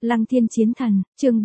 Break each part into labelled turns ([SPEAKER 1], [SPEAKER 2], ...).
[SPEAKER 1] Lăng Thiên Chiến Thần, chương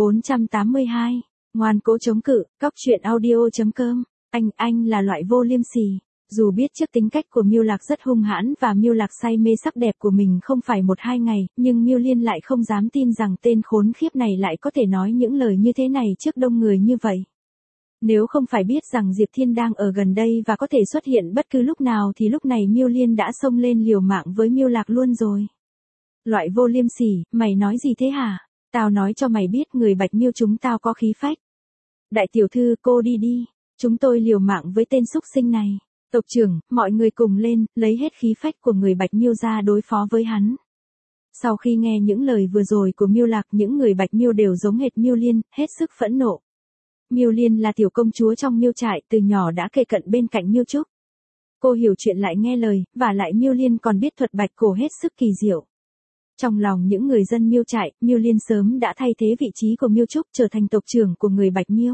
[SPEAKER 1] 482. Ngoan cố chống cự, cóc truyện audio.com. Anh là loại vô liêm sỉ. Dù biết trước tính cách của Miêu Lạc rất hung hãn và Miêu Lạc say mê sắc đẹp của mình không phải 1-2 ngày, nhưng Miêu Liên lại không dám tin rằng tên khốn khiếp này lại có thể nói những lời như thế này trước đông người như vậy. Nếu không phải biết rằng Diệp Thiên đang ở gần đây và có thể xuất hiện bất cứ lúc nào thì lúc này Miêu Liên đã xông lên liều mạng với Miêu Lạc luôn rồi. Loại vô liêm sỉ, mày nói gì thế hả? Tao nói cho mày biết người Bạch Miêu chúng tao có khí phách. Đại tiểu thư, cô đi đi, chúng tôi liều mạng với tên súc sinh này. Tộc trưởng, mọi người cùng lên, lấy hết khí phách của người Bạch Miêu ra đối phó với hắn. Sau khi nghe những lời vừa rồi của Miêu Lạc, những người Bạch Miêu đều giống hệt Miêu Liên, hết sức phẫn nộ. Miêu Liên là tiểu công chúa trong Miêu trại, từ nhỏ đã kề cận bên cạnh Miêu Trúc. Cô hiểu chuyện lại nghe lời, và lại Miêu Liên còn biết thuật bạch cổ hết sức kỳ diệu. Trong lòng những người dân Miêu trại, Miêu Liên sớm đã thay thế vị trí của Miêu Trúc trở thành tộc trưởng của người Bạch Miêu.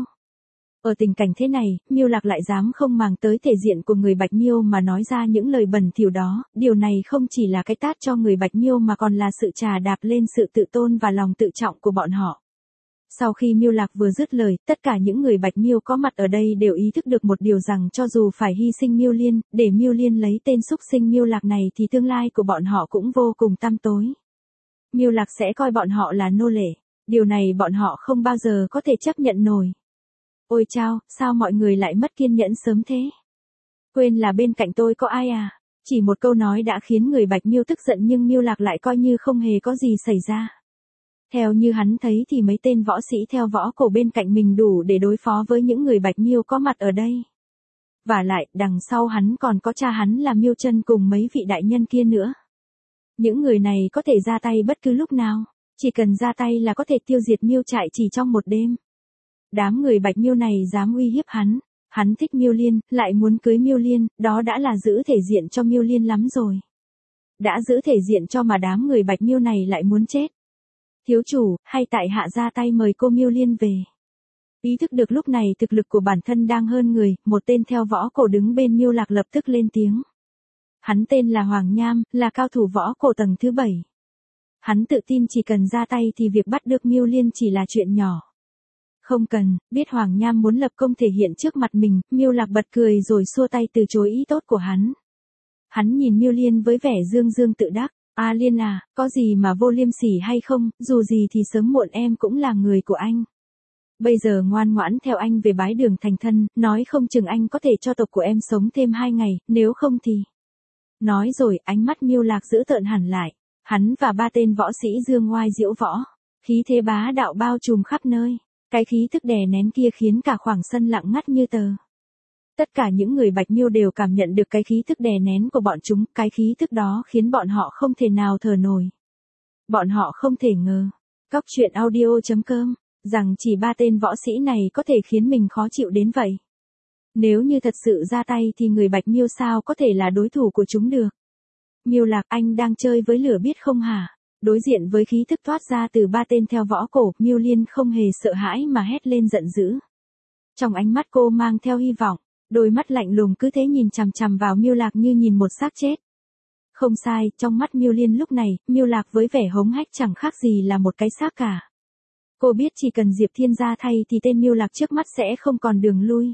[SPEAKER 1] Ở tình cảnh thế này, Miêu Lạc lại dám không màng tới thể diện của người Bạch Miêu mà nói ra những lời bẩn thỉu đó, điều này không chỉ là cái tát cho người Bạch Miêu mà còn là sự trà đạp lên sự tự tôn và lòng tự trọng của bọn họ. Sau khi Miêu Lạc vừa dứt lời, tất cả những người Bạch Miêu có mặt ở đây đều ý thức được một điều rằng cho dù phải hy sinh Miêu Liên, để Miêu Liên lấy tên súc sinh Miêu Lạc này thì tương lai của bọn họ cũng vô cùng tăm tối. Miêu Lạc sẽ coi bọn họ là nô lệ, điều này bọn họ không bao giờ có thể chấp nhận nổi. Ôi chao, sao mọi người lại mất kiên nhẫn sớm thế? Quên là bên cạnh tôi có ai à? Chỉ một câu nói đã khiến người Bạch Miêu tức giận nhưng Miêu Lạc lại coi như không hề có gì xảy ra. Theo như hắn thấy thì mấy tên võ sĩ theo võ cổ bên cạnh mình đủ để đối phó với những người Bạch Miêu có mặt ở đây. Và lại, đằng sau hắn còn có cha hắn là Miêu Chân cùng mấy vị đại nhân kia nữa. Những người này có thể ra tay bất cứ lúc nào, chỉ cần ra tay là có thể tiêu diệt Miêu trại chỉ trong một đêm. Đám người Bạch Miêu này dám uy hiếp hắn thích Miêu Liên, lại muốn cưới Miêu Liên, đó đã là giữ thể diện cho Miêu Liên lắm rồi. Đã giữ thể diện cho mà đám người Bạch Miêu này lại muốn chết. Thiếu chủ, hay tại hạ ra tay mời cô Miêu Liên về. Ý thức được lúc này thực lực của bản thân đang hơn người, một tên theo võ cổ đứng bên Miêu Lạc lập tức lên tiếng. Hắn tên là Hoàng Nham, là cao thủ võ cổ tầng thứ 7. Hắn tự tin chỉ cần ra tay thì việc bắt được Miêu Liên chỉ là chuyện nhỏ. Không cần, biết Hoàng Nham muốn lập công thể hiện trước mặt mình, Miêu Lạc bật cười rồi xua tay từ chối ý tốt của hắn. Hắn nhìn Miêu Liên với vẻ dương dương tự đắc. A Liên à, có gì mà vô liêm sỉ hay không, dù gì thì sớm muộn em cũng là người của anh. Bây giờ ngoan ngoãn theo anh về bái đường thành thân, nói không chừng anh có thể cho tộc của em sống thêm 2 ngày, nếu không thì... Nói rồi, ánh mắt Miêu Lạc dữ tợn hẳn lại. Hắn và 3 tên võ sĩ dương ngoai diễu võ. Khí thế bá đạo bao trùm khắp nơi. Cái khí tức đè nén kia khiến cả khoảng sân lặng ngắt như tờ. Tất cả những người Bạch Miêu đều cảm nhận được cái khí tức đè nén của bọn chúng, cái khí tức đó khiến bọn họ không thể nào thở nổi. Bọn họ không thể ngờ, cóc truyện audio.com, rằng chỉ 3 tên võ sĩ này có thể khiến mình khó chịu đến vậy. Nếu như thật sự ra tay thì người Bạch Miêu sao có thể là đối thủ của chúng được. Miêu Lạc, anh đang chơi với lửa biết không hả? Đối diện với khí tức thoát ra từ 3 tên theo võ cổ, Miêu Liên không hề sợ hãi mà hét lên giận dữ. Trong ánh mắt cô mang theo hy vọng. Đôi mắt lạnh lùng cứ thế nhìn chằm chằm vào Miêu Lạc như nhìn một xác chết. Không sai, trong mắt Miêu Liên lúc này, Miêu Lạc với vẻ hống hách chẳng khác gì là một cái xác cả. Cô biết chỉ cần Diệp Thiên ra thay thì tên Miêu Lạc trước mắt sẽ không còn đường lui.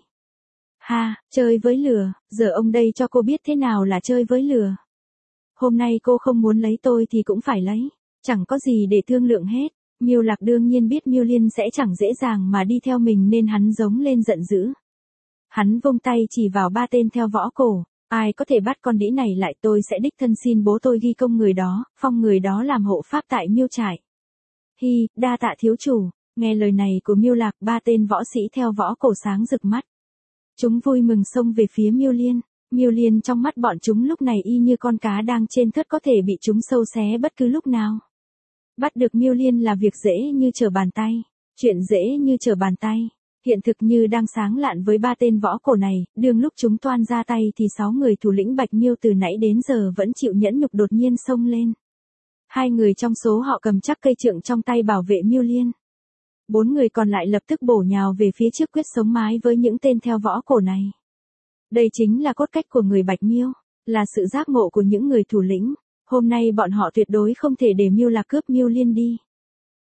[SPEAKER 1] Ha, chơi với lửa, giờ ông đây cho cô biết thế nào là chơi với lửa. Hôm nay cô không muốn lấy tôi thì cũng phải lấy, chẳng có gì để thương lượng hết. Miêu Lạc đương nhiên biết Miêu Liên sẽ chẳng dễ dàng mà đi theo mình nên hắn giống lên giận dữ. Hắn vung tay chỉ vào 3 tên theo võ cổ, ai có thể bắt con đĩ này lại tôi sẽ đích thân xin bố tôi ghi công người đó, phong người đó làm hộ pháp tại Miêu trại. Hi, đa tạ thiếu chủ, nghe lời này của Miêu Lạc, 3 tên võ sĩ theo võ cổ sáng rực mắt. Chúng vui mừng xông về phía Miêu Liên. Miêu Liên trong mắt bọn chúng lúc này y như con cá đang trên thớt có thể bị chúng sâu xé bất cứ lúc nào. Bắt được Miêu Liên là việc dễ như trở bàn tay, chuyện dễ như trở bàn tay. Hiện thực như đang sáng lạn với 3 tên võ cổ này, đương lúc chúng toan ra tay thì 6 người thủ lĩnh Bạch Miêu từ nãy đến giờ vẫn chịu nhẫn nhục đột nhiên xông lên. 2 người trong số họ cầm chắc cây trượng trong tay bảo vệ Miêu Liên. 4 người còn lại lập tức bổ nhào về phía trước quyết sống mái với những tên theo võ cổ này. Đây chính là cốt cách của người Bạch Miêu, là sự giác ngộ của những người thủ lĩnh. Hôm nay bọn họ tuyệt đối không thể để Miêu Lạc cướp Miêu Liên đi.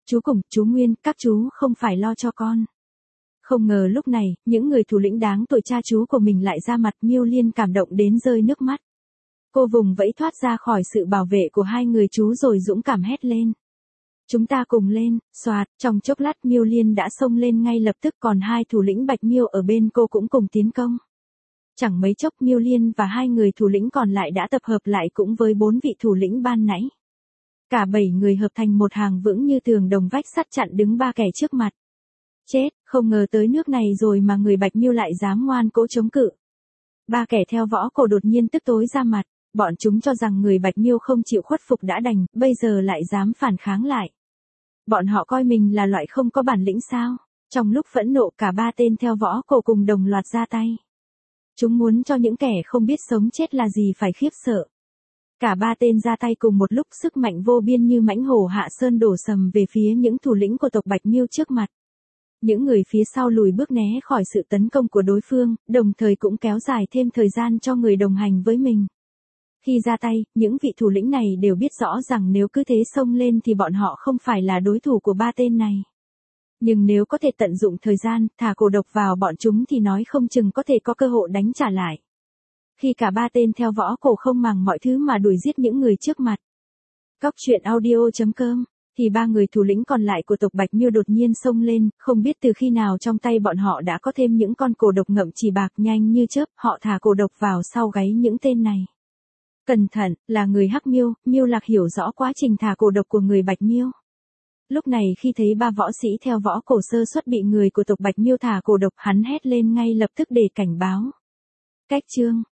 [SPEAKER 1] Chú Cùng, chú Nguyên, các chú không phải lo cho con. Không ngờ lúc này, những người thủ lĩnh đáng tội cha chú của mình lại ra mặt. Miêu Liên cảm động đến rơi nước mắt. Cô vùng vẫy thoát ra khỏi sự bảo vệ của hai người chú rồi dũng cảm hét lên. Chúng ta cùng lên, xoạt, trong chốc lát Miêu Liên đã xông lên ngay lập tức, còn hai thủ lĩnh Bạch Miêu ở bên cô cũng cùng tiến công. Chẳng mấy chốc Miêu Liên và hai người thủ lĩnh còn lại đã tập hợp lại cũng với 4 vị thủ lĩnh ban nãy. Cả 7 người hợp thành một hàng vững như tường đồng vách sắt chặn đứng 3 kẻ trước mặt. Chết, không ngờ tới nước này rồi mà người Bạch Miêu lại dám ngoan cố chống cự. 3 kẻ theo võ cổ đột nhiên tức tối ra mặt. Bọn chúng cho rằng người Bạch Miêu không chịu khuất phục đã đành, bây giờ lại dám phản kháng lại. Bọn họ coi mình là loại không có bản lĩnh sao? Trong lúc phẫn nộ, cả 3 tên theo võ cổ cùng đồng loạt ra tay. Chúng muốn cho những kẻ không biết sống chết là gì phải khiếp sợ. Cả 3 tên ra tay cùng một lúc, sức mạnh vô biên như mãnh hổ hạ sơn đổ sầm về phía những thủ lĩnh của tộc Bạch Miêu trước mặt. Những người phía sau lùi bước né khỏi sự tấn công của đối phương, đồng thời cũng kéo dài thêm thời gian cho người đồng hành với mình. Khi ra tay, những vị thủ lĩnh này đều biết rõ rằng nếu cứ thế xông lên thì bọn họ không phải là đối thủ của 3 tên này. Nhưng nếu có thể tận dụng thời gian, thả cổ độc vào bọn chúng thì nói không chừng có thể có cơ hội đánh trả lại. Khi cả 3 tên theo võ cổ không màng mọi thứ mà đuổi giết những người trước mặt. Cóc truyện audio.com thì 3 người thủ lĩnh còn lại của tộc Bạch Miêu đột nhiên xông lên, không biết từ khi nào trong tay bọn họ đã có thêm những con cổ độc ngậm chỉ bạc. Nhanh như chớp, họ thả cổ độc vào sau gáy những tên này. Cẩn thận, là người Hắc Miêu. Miêu Lạc hiểu rõ quá trình thả cổ độc của người Bạch Miêu. Lúc này khi thấy 3 võ sĩ theo võ cổ sơ suất bị người của tộc Bạch Miêu thả cổ độc, hắn hét lên ngay lập tức để cảnh báo. Cách chương